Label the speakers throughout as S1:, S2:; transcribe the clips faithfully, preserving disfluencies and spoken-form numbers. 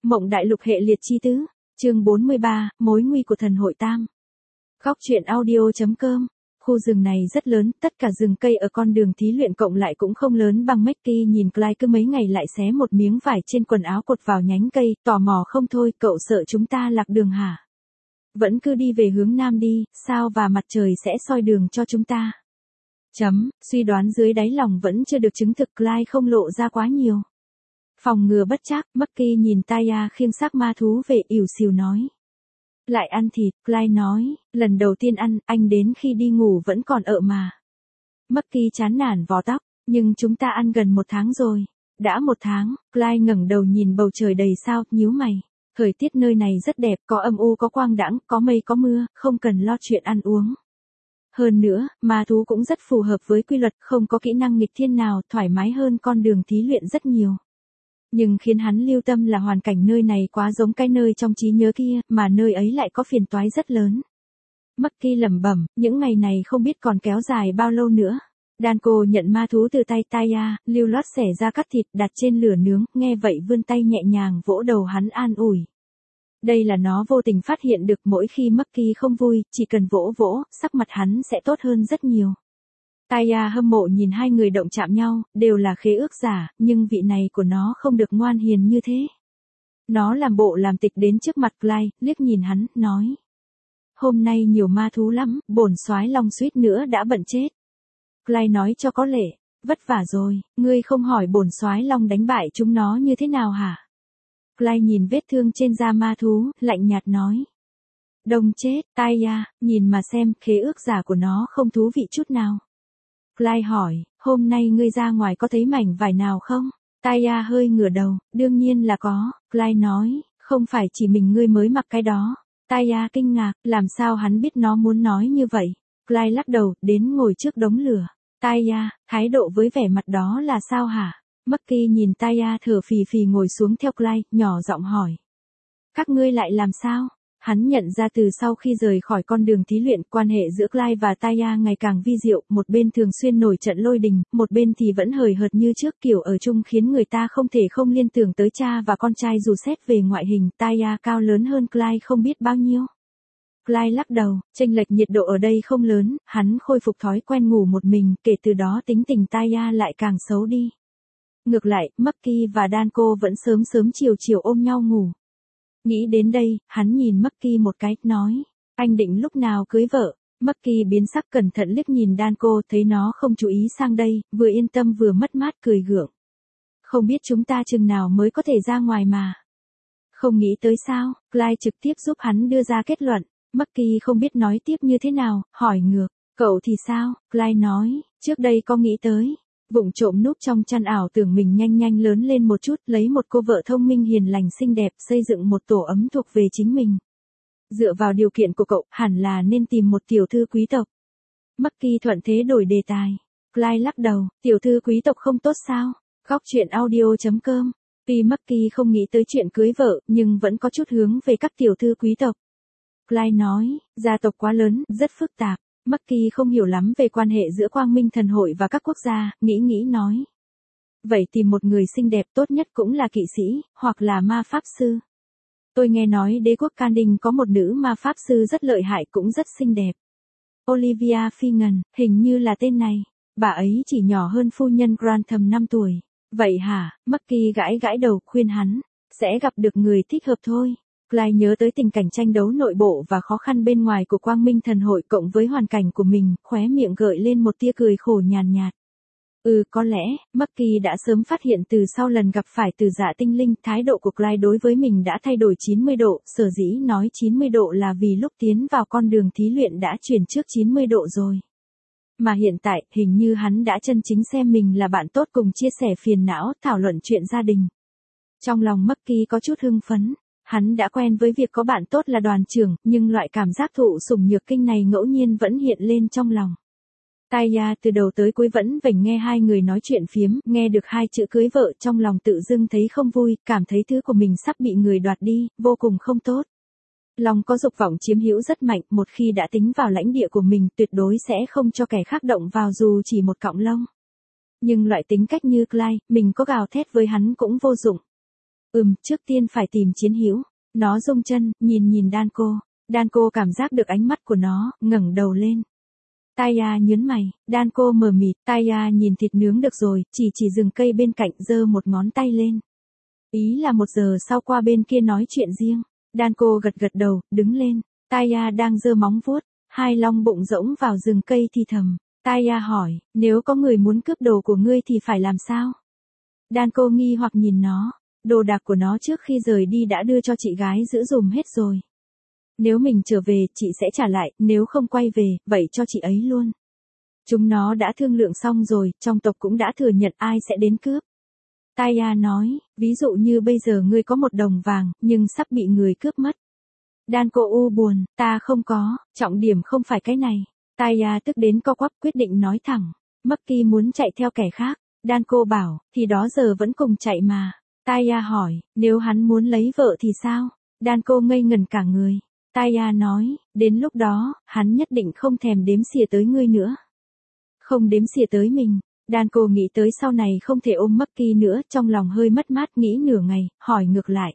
S1: Mộng đại lục hệ liệt chi tứ, chương bốn mươi ba, mối nguy của thần hội tam. Góc truyện audio.com. Khu rừng này rất lớn, tất cả rừng cây ở con đường thí luyện cộng lại cũng không lớn bằng Mickey nhìn Clyde cứ mấy ngày lại xé một miếng vải trên quần áo cột vào nhánh cây, tò mò không thôi, cậu sợ chúng ta lạc đường hả? Vẫn cứ đi về hướng nam đi, sao và mặt trời sẽ soi đường cho chúng ta. Chấm, suy đoán dưới đáy lòng vẫn chưa được chứng thực, Clyde không lộ ra quá nhiều. Phòng ngừa bất trắc, Mickey nhìn Taya khiêng xác ma thú về ỉu xìu nói. Lại ăn thịt, Clyde nói, lần đầu tiên ăn, anh đến khi đi ngủ vẫn còn ợ mà. Mickey chán nản vò tóc, nhưng chúng ta ăn gần một tháng rồi. Đã một tháng, Clyde ngẩng đầu nhìn bầu trời đầy sao, nhíu mày. Thời tiết nơi này rất đẹp, có âm u có quang đãng, có mây có mưa, không cần lo chuyện ăn uống. Hơn nữa, ma thú cũng rất phù hợp với quy luật, không có kỹ năng nghịch thiên nào, thoải mái hơn con đường thí luyện rất nhiều. Nhưng khiến hắn lưu tâm là hoàn cảnh nơi này quá giống cái nơi trong trí nhớ kia, mà nơi ấy lại có phiền toái rất lớn. Mickey lẩm bẩm, những ngày này không biết còn kéo dài bao lâu nữa. Danko nhận ma thú từ tay Taya, lưu loát xẻ ra cắt thịt đặt trên lửa nướng, nghe vậy vươn tay nhẹ nhàng vỗ đầu hắn an ủi. Đây là nó vô tình phát hiện được, mỗi khi Mickey không vui, chỉ cần vỗ vỗ, sắc mặt hắn sẽ tốt hơn rất nhiều. Taya hâm mộ nhìn hai người động chạm nhau, đều là khế ước giả, nhưng vị này của nó không được ngoan hiền như thế. Nó làm bộ làm tịch đến trước mặt Clyde, liếc nhìn hắn, nói. Hôm nay nhiều ma thú lắm, bổn soái long suýt nữa đã bận chết. Clyde nói cho có lệ, vất vả rồi, ngươi không hỏi bổn soái long đánh bại chúng nó như thế nào hả? Clyde nhìn vết thương trên da ma thú, lạnh nhạt nói. Đông chết, Taya, nhìn mà xem, khế ước giả của nó không thú vị chút nào. Clyde hỏi, hôm nay ngươi ra ngoài có thấy mảnh vải nào không? Taya hơi ngửa đầu, đương nhiên là có. Clyde nói, không phải chỉ mình ngươi mới mặc cái đó. Taya kinh ngạc, làm sao hắn biết nó muốn nói như vậy? Clyde lắc đầu, đến ngồi trước đống lửa. Taya, thái độ với vẻ mặt đó là sao hả? Mickey nhìn Taya thở phì phì ngồi xuống theo Clyde, nhỏ giọng hỏi. Các ngươi lại làm sao? Hắn nhận ra từ sau khi rời khỏi con đường thí luyện, quan hệ giữa Clyde và Taya ngày càng vi diệu, một bên thường xuyên nổi trận lôi đình, một bên thì vẫn hời hợt như trước, kiểu ở chung khiến người ta không thể không liên tưởng tới cha và con trai dù xét về ngoại hình, Taya cao lớn hơn Clyde không biết bao nhiêu. Clyde lắc đầu, chênh lệch nhiệt độ ở đây không lớn, hắn khôi phục thói quen ngủ một mình, kể từ đó tính tình Taya lại càng xấu đi. Ngược lại, Mickey và Danko vẫn sớm sớm chiều chiều ôm nhau ngủ. Nghĩ đến đây, hắn nhìn Mickey một cái, nói, anh định lúc nào cưới vợ? Mickey biến sắc cẩn thận liếc nhìn Danko, thấy nó không chú ý sang đây, vừa yên tâm vừa mất mát cười gượng. Không biết chúng ta chừng nào mới có thể ra ngoài mà. Không nghĩ tới sao, Clyde trực tiếp giúp hắn đưa ra kết luận. Mickey không biết nói tiếp như thế nào, hỏi ngược, cậu thì sao? Clyde nói, trước đây có nghĩ tới. Vụng trộm núp trong chăn ảo tưởng mình nhanh nhanh lớn lên một chút, lấy một cô vợ thông minh hiền lành xinh đẹp, xây dựng một tổ ấm thuộc về chính mình. Dựa vào điều kiện của cậu, hẳn là nên tìm một tiểu thư quý tộc. Mickey thuận thế đổi đề tài. Clyde lắc đầu, tiểu thư quý tộc không tốt sao? Góc truyện audio.com. Tuy Mickey không nghĩ tới chuyện cưới vợ, nhưng vẫn có chút hướng về các tiểu thư quý tộc. Clyde nói, gia tộc quá lớn, rất phức tạp. Mickey không hiểu lắm về quan hệ giữa Quang Minh Thần Hội và các quốc gia, nghĩ nghĩ nói. Vậy tìm một người xinh đẹp tốt nhất cũng là kỵ sĩ, hoặc là ma pháp sư. Tôi nghe nói đế quốc Canning có một nữ ma pháp sư rất lợi hại cũng rất xinh đẹp. Olivia Fingon, hình như là tên này. Bà ấy chỉ nhỏ hơn phu nhân Grantham năm tuổi. Vậy hả? Mickey gãi gãi đầu khuyên hắn. Sẽ gặp được người thích hợp thôi. Clyde nhớ tới tình cảnh tranh đấu nội bộ và khó khăn bên ngoài của Quang Minh Thần Hội cộng với hoàn cảnh của mình, khóe miệng gợi lên một tia cười khổ nhàn nhạt. Ừ, có lẽ, Mickey đã sớm phát hiện từ sau lần gặp phải Từ Dạ Tinh Linh, thái độ của Clyde đối với mình đã thay đổi chín mươi độ, sở dĩ nói chín mươi độ là vì lúc tiến vào con đường thí luyện đã chuyển trước chín mươi độ rồi. Mà hiện tại, hình như hắn đã chân chính xem mình là bạn tốt cùng chia sẻ phiền não, thảo luận chuyện gia đình. Trong lòng Mickey có chút hưng phấn. Hắn đã quen với việc có bạn tốt là đoàn trưởng, nhưng loại cảm giác thụ sủng nhược kinh này ngẫu nhiên vẫn hiện lên trong lòng. Taya từ đầu tới cuối vẫn vểnh nghe hai người nói chuyện phiếm, nghe được hai chữ cưới vợ trong lòng tự dưng thấy không vui, cảm thấy thứ của mình sắp bị người đoạt đi, vô cùng không tốt. Lòng có dục vọng chiếm hữu rất mạnh, một khi đã tính vào lãnh địa của mình tuyệt đối sẽ không cho kẻ khác động vào dù chỉ một cọng lông. Nhưng loại tính cách như Clyde, mình có gào thét với hắn cũng vô dụng. Ừm, trước tiên phải tìm chiến hữu. Nó rung chân, nhìn nhìn Danko. Danko cảm giác được ánh mắt của nó, ngẩng đầu lên. Taya nhớn mày, Danko mờ mịt, Taya nhìn thịt nướng được rồi, chỉ chỉ rừng cây bên cạnh giơ một ngón tay lên. Ý là một giờ sau qua bên kia nói chuyện riêng. Danko gật gật đầu, đứng lên. Taya đang giơ móng vuốt, hai long bụng rỗng vào rừng cây thì thầm. Taya hỏi, nếu có người muốn cướp đồ của ngươi thì phải làm sao? Danko nghi hoặc nhìn nó, đồ đạc của nó trước khi rời đi đã đưa cho chị gái giữ dùm hết rồi. Nếu mình trở về, chị sẽ trả lại, nếu không quay về, vậy cho chị ấy luôn. Chúng nó đã thương lượng xong rồi, trong tộc cũng đã thừa nhận ai sẽ đến cướp. Taya nói, ví dụ như bây giờ ngươi có một đồng vàng, nhưng sắp bị người cướp mất. Danko u buồn, ta không có, trọng điểm không phải cái này. Taya tức đến co quắp quyết định nói thẳng. Maki muốn chạy theo kẻ khác. Danko bảo, thì đó giờ vẫn cùng chạy mà. Taya hỏi, nếu hắn muốn lấy vợ thì sao? Danko ngây ngẩn cả người. Taya nói, đến lúc đó, hắn nhất định không thèm đếm xỉa tới ngươi nữa. Không đếm xỉa tới mình. Danko nghĩ tới sau này không thể ôm Maki nữa, trong lòng hơi mất mát nghĩ nửa ngày, hỏi ngược lại.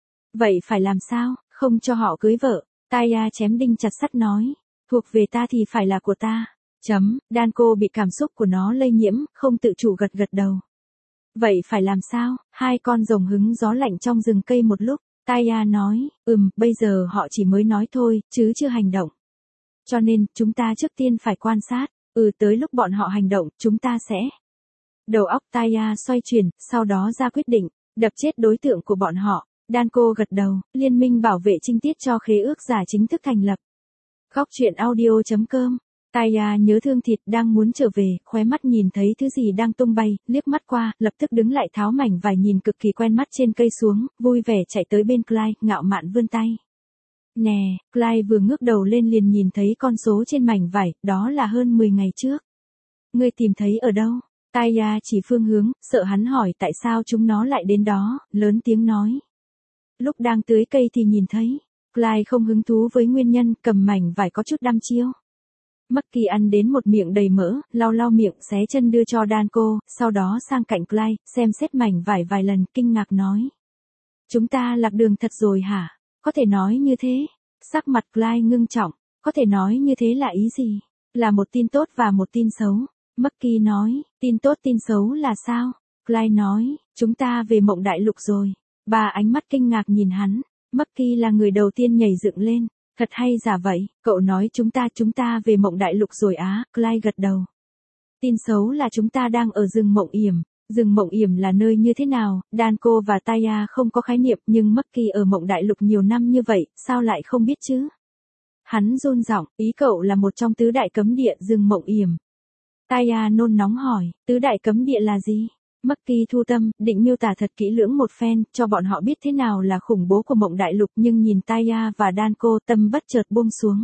S1: Vậy phải làm sao, không cho họ cưới vợ? Taya chém đinh chặt sắt nói, thuộc về ta thì phải là của ta. Chấm, Danko bị cảm xúc của nó lây nhiễm, không tự chủ gật gật đầu. Vậy phải làm sao? Hai con rồng hứng gió lạnh trong rừng cây một lúc. Taya nói, ừm, bây giờ họ chỉ mới nói thôi, chứ chưa hành động. Cho nên, chúng ta trước tiên phải quan sát. Ừ, tới lúc bọn họ hành động, chúng ta sẽ. Đầu óc Taya xoay chuyển, sau đó ra quyết định, đập chết đối tượng của bọn họ. Danko gật đầu, liên minh bảo vệ trinh tiết cho khế ước giả chính thức thành lập. Góc truyện audio chấm com. Taya nhớ thương thịt đang muốn trở về, khóe mắt nhìn thấy thứ gì đang tung bay, liếc mắt qua, lập tức đứng lại tháo mảnh vải nhìn cực kỳ quen mắt trên cây xuống, vui vẻ chạy tới bên Clyde, ngạo mạn vươn tay. Nè, Clyde vừa ngước đầu lên liền nhìn thấy con số trên mảnh vải, đó là hơn mười ngày trước. Ngươi tìm thấy ở đâu? Taya chỉ phương hướng, sợ hắn hỏi tại sao chúng nó lại đến đó, lớn tiếng nói. Lúc đang tưới cây thì nhìn thấy. Clyde không hứng thú với nguyên nhân, cầm mảnh vải có chút đăm chiêu. Maki ăn đến một miệng đầy mỡ, lau lau miệng xé chân đưa cho Danko, sau đó sang cạnh Clyde, xem xét mảnh vải vài lần, kinh ngạc nói. Chúng ta lạc đường thật rồi hả? Có thể nói như thế. Sắc mặt Clyde ngưng trọng, có thể nói như thế là ý gì? Là một tin tốt và một tin xấu. Maki nói, tin tốt tin xấu là sao? Clyde nói, chúng ta về mộng đại lục rồi. Ba ánh mắt kinh ngạc nhìn hắn. Maki là người đầu tiên nhảy dựng lên. Thật hay giả vậy, cậu nói chúng ta chúng ta về mộng đại lục rồi á, Clyde gật đầu. Tin xấu là chúng ta đang ở rừng mộng yểm. Rừng mộng yểm là nơi như thế nào, Danko và Taya không có khái niệm nhưng Maki ở mộng đại lục nhiều năm như vậy, sao lại không biết chứ? Hắn run giọng, ý cậu là một trong tứ đại cấm địa rừng mộng yểm. Taya nôn nóng hỏi, tứ đại cấm địa là gì? Maki thu tâm, định miêu tả thật kỹ lưỡng một phen, cho bọn họ biết thế nào là khủng bố của mộng đại lục nhưng nhìn Taya và Danko tâm bất chợt buông xuống.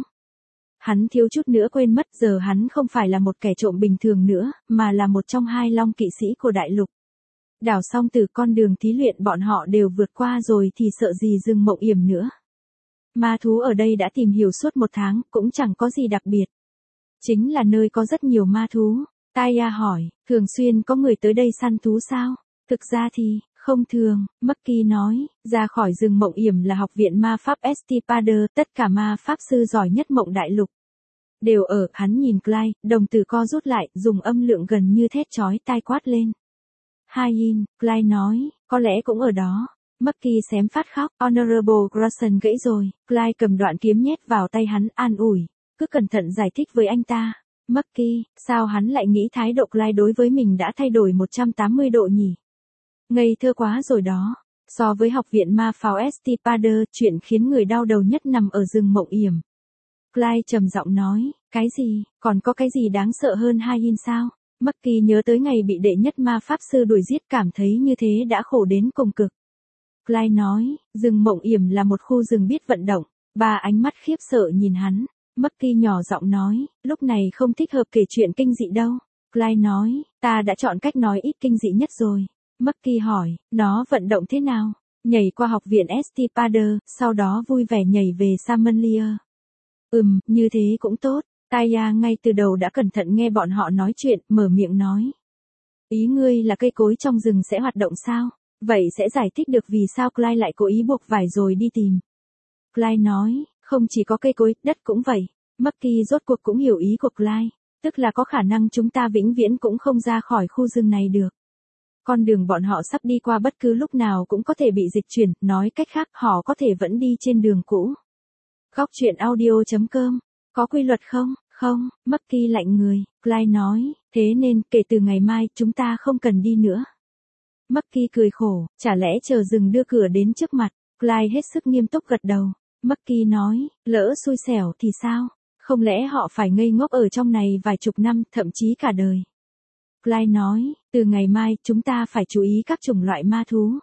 S1: Hắn thiếu chút nữa quên mất giờ hắn không phải là một kẻ trộm bình thường nữa, mà là một trong hai long kỵ sĩ của đại lục. Đảo xong từ con đường thí luyện bọn họ đều vượt qua rồi thì sợ gì rừng mộng yểm nữa. Ma thú ở đây đã tìm hiểu suốt một tháng, cũng chẳng có gì đặc biệt. Chính là nơi có rất nhiều ma thú. Taya hỏi, thường xuyên có người tới đây săn thú sao? Thực ra thì, không thường, Maki nói, ra khỏi rừng mộng yểm là học viện ma pháp Estipader, tất cả ma pháp sư giỏi nhất mộng đại lục. Đều ở, hắn nhìn Clyde, đồng tử co rút lại, dùng âm lượng gần như thét chói tai quát lên. Hayin, Clyde nói, có lẽ cũng ở đó. Maki xém phát khóc, Honorable Grayson gãy rồi, Clyde cầm đoạn kiếm nhét vào tay hắn, an ủi, cứ cẩn thận giải thích với anh ta. Maki, sao hắn lại nghĩ thái độ Clyde đối với mình đã thay đổi một trăm tám mươi độ nhỉ? Ngây thơ quá rồi đó. So với học viện ma pháo Estipader, chuyện khiến người đau đầu nhất nằm ở rừng mộng yểm. Clyde trầm giọng nói, cái gì, còn có cái gì đáng sợ hơn Hayin sao? Maki nhớ tới ngày bị đệ nhất ma pháp sư đuổi giết cảm thấy như thế đã khổ đến cùng cực. Clyde nói, rừng mộng yểm là một khu rừng biết vận động. Ba ánh mắt khiếp sợ nhìn hắn. Maki nhỏ giọng nói, lúc này không thích hợp kể chuyện kinh dị đâu. Clyde nói, ta đã chọn cách nói ít kinh dị nhất rồi. Maki hỏi, nó vận động thế nào? Nhảy qua học viện Estipader, sau đó vui vẻ nhảy về Samanlier. Ừm, như thế cũng tốt. Taya ngay từ đầu đã cẩn thận nghe bọn họ nói chuyện, mở miệng nói. Ý ngươi là cây cối trong rừng sẽ hoạt động sao? Vậy sẽ giải thích được vì sao Clyde lại cố ý buộc vải rồi đi tìm. Clyde nói, không chỉ có cây cối, đất cũng vậy. Bucky rốt cuộc cũng hiểu ý của Clyde, tức là có khả năng chúng ta vĩnh viễn cũng không ra khỏi khu rừng này được. Con đường bọn họ sắp đi qua bất cứ lúc nào cũng có thể bị dịch chuyển, nói cách khác họ có thể vẫn đi trên đường cũ. Góc truyện audio chấm com, có quy luật không? Không, Bucky lạnh người, Clyde nói, thế nên kể từ ngày mai chúng ta không cần đi nữa. Bucky cười khổ, chả lẽ chờ rừng đưa cửa đến trước mặt. Clyde hết sức nghiêm túc gật đầu. Bucky nói, lỡ xui xẻo thì sao? Không lẽ họ phải ngây ngốc ở trong này vài chục năm, thậm chí cả đời? Clyde nói, từ ngày mai chúng ta phải chú ý các chủng loại ma thú.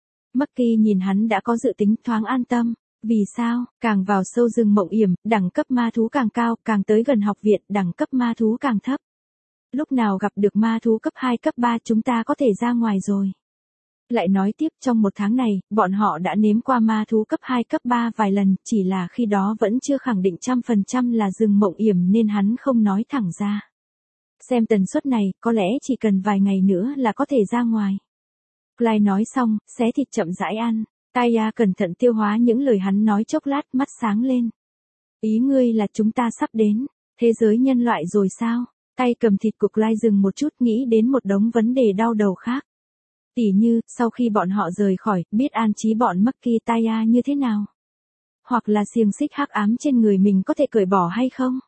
S1: Bucky nhìn hắn đã có dự tính, thoáng an tâm. Vì sao? Càng vào sâu rừng mộng yểm, đẳng cấp ma thú càng cao, càng tới gần học viện, đẳng cấp ma thú càng thấp. Lúc nào gặp được ma thú cấp hai cấp ba chúng ta có thể ra ngoài rồi. Lại nói tiếp, trong một tháng này, bọn họ đã nếm qua ma thú cấp hai cấp ba vài lần, chỉ là khi đó vẫn chưa khẳng định trăm phần trăm là rừng mộng yểm nên hắn không nói thẳng ra. Xem tần suất này, có lẽ chỉ cần vài ngày nữa là có thể ra ngoài. Clyde nói xong, xé thịt chậm rãi ăn. Taya cẩn thận tiêu hóa những lời hắn nói chốc lát, mắt sáng lên. Ý ngươi là chúng ta sắp đến thế giới nhân loại rồi sao? Tay cầm thịt của Clyde dừng một chút, nghĩ đến một đống vấn đề đau đầu khác. Tỉ như, sau khi bọn họ rời khỏi, biết an trí bọn Bucky Taya như thế nào? Hoặc là xiềng xích hắc ám trên người mình có thể cởi bỏ hay không?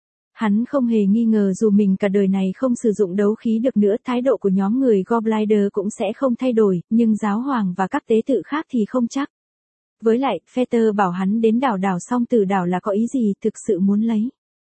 S1: Hắn không hề nghi ngờ dù mình cả đời này không sử dụng đấu khí được nữa, thái độ của nhóm người Goblinder cũng sẽ không thay đổi, nhưng giáo hoàng và các tế tự khác thì không chắc. Với lại, Fetter bảo hắn đến đảo đảo song tử đảo là có ý gì, thực sự muốn lấy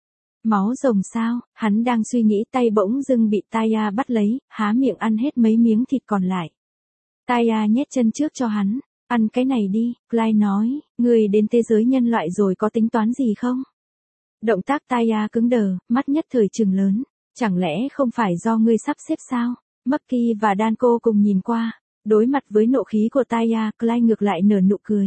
S1: máu rồng sao? Hắn đang suy nghĩ, tay bỗng dưng bị Taya bắt lấy, há miệng ăn hết mấy miếng thịt còn lại. Taya nhét chân trước cho hắn, ăn cái này đi. Clyde nói, người đến thế giới nhân loại rồi có tính toán gì không? Động tác Taya cứng đờ, mắt nhất thời trừng lớn. Chẳng lẽ không phải do ngươi sắp xếp sao? Bucky và Danko cùng nhìn qua. Đối mặt với nộ khí của Taya, Clyde ngược lại nở nụ cười.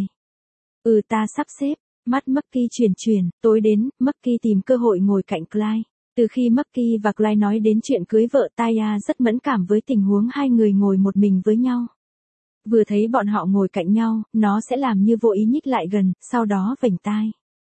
S1: Ừ, ta sắp xếp. Mắt Bucky chuyển chuyển, tối đến, Bucky tìm cơ hội ngồi cạnh Clyde. Từ khi Bucky và Clyde nói đến chuyện cưới vợ, Taya rất mẫn cảm với tình huống hai người ngồi một mình với nhau. Vừa thấy bọn họ ngồi cạnh nhau, nó sẽ làm như vô ý nhích lại gần, sau đó vểnh tai.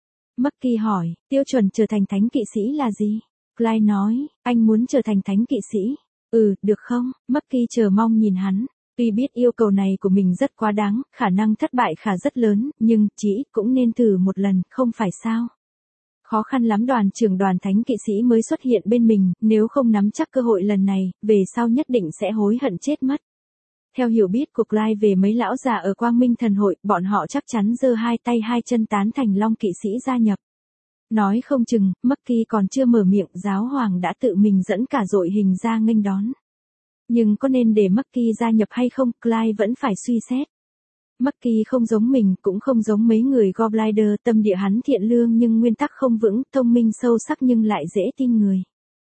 S1: Bucky hỏi, tiêu chuẩn trở thành thánh kỵ sĩ là gì? Clyde nói, anh muốn trở thành thánh kỵ sĩ. Ừ, được không? Bucky chờ mong nhìn hắn. Tuy biết yêu cầu này của mình rất quá đáng, khả năng thất bại khả rất lớn, nhưng chỉ cũng nên thử một lần, không phải sao? Khó khăn lắm đoàn trưởng đoàn thánh kỵ sĩ mới xuất hiện bên mình, nếu không nắm chắc cơ hội lần này, về sau nhất định sẽ hối hận chết mất. Theo hiểu biết của Clyde về mấy lão già ở Quang Minh Thần Hội, bọn họ chắc chắn giơ hai tay hai chân tán thành Long kỵ sĩ gia nhập. Nói không chừng, Bucky còn chưa mở miệng, giáo hoàng đã tự mình dẫn cả đội hình ra nghênh đón. Nhưng có nên để Bucky gia nhập hay không, Clyde vẫn phải suy xét. Bucky không giống mình, cũng không giống mấy người Goblinder, tâm địa hắn thiện lương nhưng nguyên tắc không vững, thông minh sâu sắc nhưng lại dễ tin người.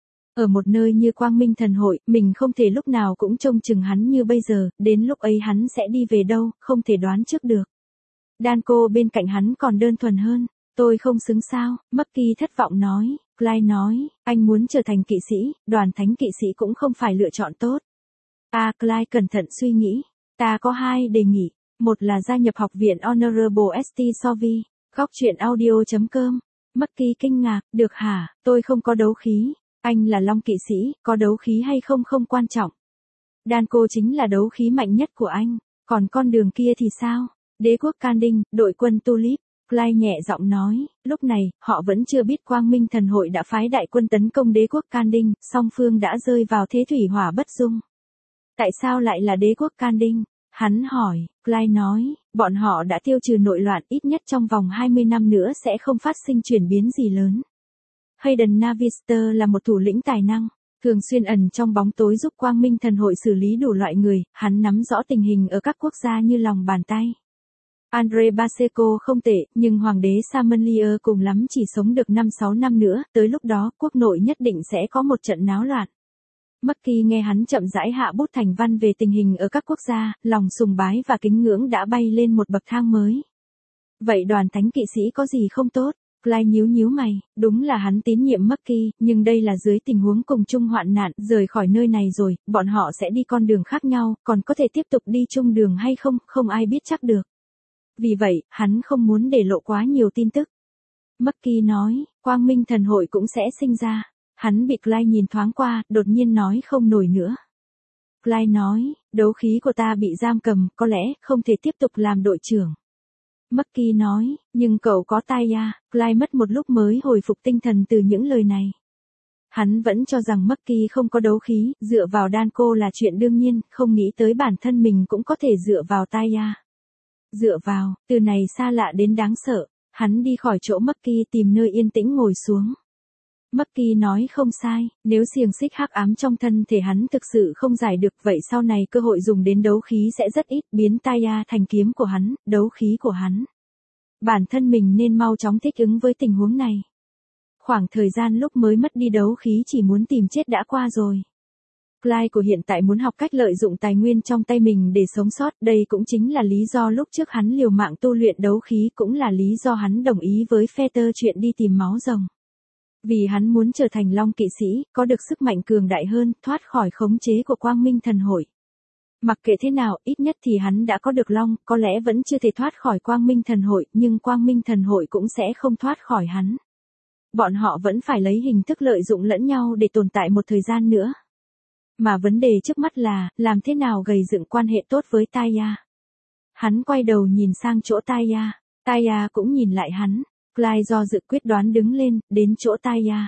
S1: Ở một nơi như Quang Minh Thần Hội, mình không thể lúc nào cũng trông chừng hắn như bây giờ, đến lúc ấy hắn sẽ đi về đâu, không thể đoán trước được. Danko bên cạnh hắn còn đơn thuần hơn. Tôi không xứng sao? Bucky thất vọng nói. Clyde nói, anh muốn trở thành kỵ sĩ, đoàn thánh kỵ sĩ cũng không phải lựa chọn tốt. À, Clyde cẩn thận suy nghĩ. Ta có hai đề nghị. Một là gia nhập học viện Honorable ét tê Sovi. Góc truyện audio chấm com. Bucky kinh ngạc, được hả? Tôi không có đấu khí. Anh là Long kỵ sĩ, có đấu khí hay không không quan trọng. Danko chính là đấu khí mạnh nhất của anh. Còn con đường kia thì sao? Đế quốc Kanding, đội quân Tulip. Clyde nhẹ giọng nói, lúc này, họ vẫn chưa biết Quang Minh Thần Hội đã phái đại quân tấn công đế quốc Kanding, song phương đã rơi vào thế thủy hỏa bất dung. Tại sao lại là đế quốc Kanding? Hắn hỏi. Clyde nói, bọn họ đã tiêu trừ nội loạn, ít nhất trong vòng hai mươi năm nữa sẽ không phát sinh chuyển biến gì lớn. Hayden Navister là một thủ lĩnh tài năng, thường xuyên ẩn trong bóng tối giúp Quang Minh Thần Hội xử lý đủ loại người, hắn nắm rõ tình hình ở các quốc gia như lòng bàn tay. Andre Baseco không tệ, nhưng hoàng đế Samanlier cùng lắm chỉ sống được năm sáu năm nữa, tới lúc đó, quốc nội nhất định sẽ có một trận náo loạn. Bucky nghe hắn chậm rãi hạ bút thành văn về tình hình ở các quốc gia, lòng sùng bái và kính ngưỡng đã bay lên một bậc thang mới. Vậy đoàn thánh kỵ sĩ có gì không tốt? Clyde nhíu nhíu mày, đúng là hắn tín nhiệm Marky, nhưng đây là dưới tình huống cùng chung hoạn nạn, rời khỏi nơi này rồi, bọn họ sẽ đi con đường khác nhau, còn có thể tiếp tục đi chung đường hay không, không ai biết chắc được. Vì vậy, hắn không muốn để lộ quá nhiều tin tức. Marky nói, Quang Minh Thần Hội cũng sẽ sinh ra. Hắn bị Clyde nhìn thoáng qua, đột nhiên nói không nổi nữa. Clyde nói, đấu khí của ta bị giam cầm, có lẽ không thể tiếp tục làm đội trưởng. Marky nói, nhưng cậu có Taya. Clyde mất một lúc mới hồi phục tinh thần từ những lời này. Hắn vẫn cho rằng Marky không có đấu khí, dựa vào Danko là chuyện đương nhiên, không nghĩ tới bản thân mình cũng có thể dựa vào Taya. Dựa vào, từ này xa lạ đến đáng sợ. Hắn đi khỏi chỗ Marky tìm nơi yên tĩnh ngồi xuống. Marky nói không sai, nếu xiềng xích hắc ám trong thân thể hắn thực sự không giải được, vậy sau này cơ hội dùng đến đấu khí sẽ rất ít, biến Taya thành kiếm của hắn, đấu khí của hắn. Bản thân mình nên mau chóng thích ứng với tình huống này. Khoảng thời gian lúc mới mất đi đấu khí chỉ muốn tìm chết đã qua rồi. Clyde của hiện tại muốn học cách lợi dụng tài nguyên trong tay mình để sống sót, đây cũng chính là lý do lúc trước hắn liều mạng tu luyện đấu khí, cũng là lý do hắn đồng ý với Fetter chuyện đi tìm máu rồng. Vì hắn muốn trở thành Long kỵ sĩ, có được sức mạnh cường đại hơn, thoát khỏi khống chế của Quang Minh Thần Hội. Mặc kệ thế nào, ít nhất thì hắn đã có được Long, có lẽ vẫn chưa thể thoát khỏi Quang Minh Thần Hội, nhưng Quang Minh Thần Hội cũng sẽ không thoát khỏi hắn. Bọn họ vẫn phải lấy hình thức lợi dụng lẫn nhau để tồn tại một thời gian nữa. Mà vấn đề trước mắt là, làm thế nào gầy dựng quan hệ tốt với Taya. Hắn quay đầu nhìn sang chỗ Taya, Taya cũng nhìn lại hắn. Clyde do dự quyết đoán đứng lên, đến chỗ Taya.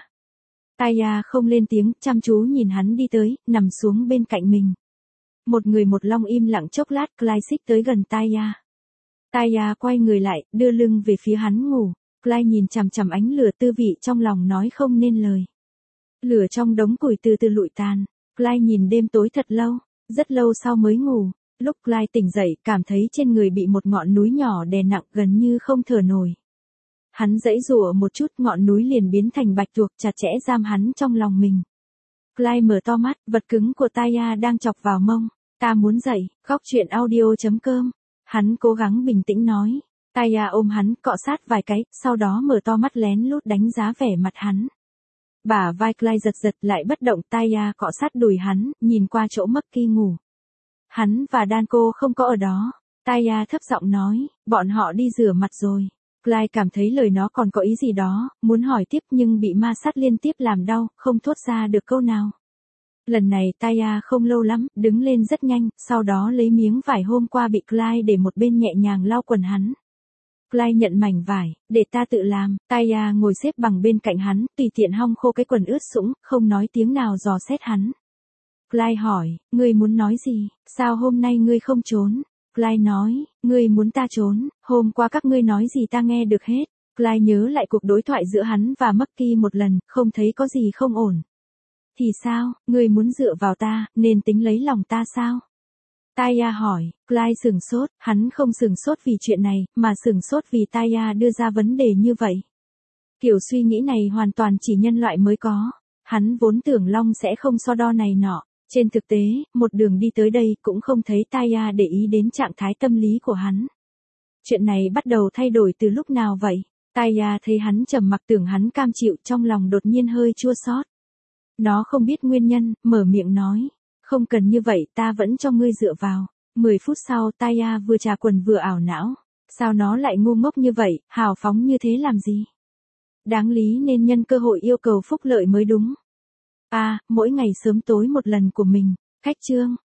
S1: Taya không lên tiếng, chăm chú nhìn hắn đi tới, nằm xuống bên cạnh mình. Một người một long im lặng chốc lát, Clyde xích tới gần Taya. Taya quay người lại, đưa lưng về phía hắn ngủ. Clyde nhìn chằm chằm ánh lửa, tư vị trong lòng nói không nên lời. Lửa trong đống củi từ từ lụi tàn. Clyde nhìn đêm tối thật lâu, rất lâu sau mới ngủ. Lúc Clyde tỉnh dậy, cảm thấy trên người bị một ngọn núi nhỏ đè nặng, gần như không thở nổi. Hắn giãy giụa một chút, ngọn núi liền biến thành bạch tuộc, chặt chẽ giam hắn trong lòng mình. Clyde mở to mắt, vật cứng của Taya đang chọc vào mông. Ta muốn dậy, khóc chuyện audio chấm com. Hắn cố gắng bình tĩnh nói. Taya ôm hắn, cọ sát vài cái, sau đó mở to mắt lén lút đánh giá vẻ mặt hắn. Bả vai Clyde giật giật lại bất động, Taya cọ sát đùi hắn, nhìn qua chỗ Marky ngủ. Hắn và Danko không có ở đó. Taya thấp giọng nói, bọn họ đi rửa mặt rồi. Clyde cảm thấy lời nó còn có ý gì đó, muốn hỏi tiếp nhưng bị ma sát liên tiếp làm đau, không thốt ra được câu nào. Lần này Taya không lâu lắm, đứng lên rất nhanh, sau đó lấy miếng vải hôm qua bị Clyde để một bên nhẹ nhàng lau quần hắn. Clyde nhận mảnh vải, để ta tự làm. Taya ngồi xếp bằng bên cạnh hắn, tùy tiện hong khô cái quần ướt sũng, không nói tiếng nào dò xét hắn. Clyde hỏi, ngươi muốn nói gì, sao hôm nay ngươi không trốn? Clyde nói, ngươi muốn ta trốn, hôm qua các ngươi nói gì ta nghe được hết. Clyde nhớ lại cuộc đối thoại giữa hắn và Marky một lần, không thấy có gì không ổn. Thì sao, ngươi muốn dựa vào ta, nên tính lấy lòng ta sao? Taya hỏi, Clyde sửng sốt, hắn không sửng sốt vì chuyện này, mà sửng sốt vì Taya đưa ra vấn đề như vậy. Kiểu suy nghĩ này hoàn toàn chỉ nhân loại mới có. Hắn vốn tưởng Long sẽ không so đo này nọ. Trên thực tế, một đường đi tới đây cũng không thấy Taya để ý đến trạng thái tâm lý của hắn. Chuyện này bắt đầu thay đổi từ lúc nào vậy? Taya thấy hắn trầm mặc, tưởng hắn cam chịu, trong lòng đột nhiên hơi chua xót. Nó không biết nguyên nhân, mở miệng nói. Không cần như vậy, ta vẫn cho ngươi dựa vào. Mười phút sau, Taya vừa trà quần vừa ảo não. Sao nó lại ngu ngốc như vậy, hào phóng như thế làm gì? Đáng lý nên nhân cơ hội yêu cầu phúc lợi mới đúng. À, mỗi ngày sớm tối một lần của mình. Khách chương.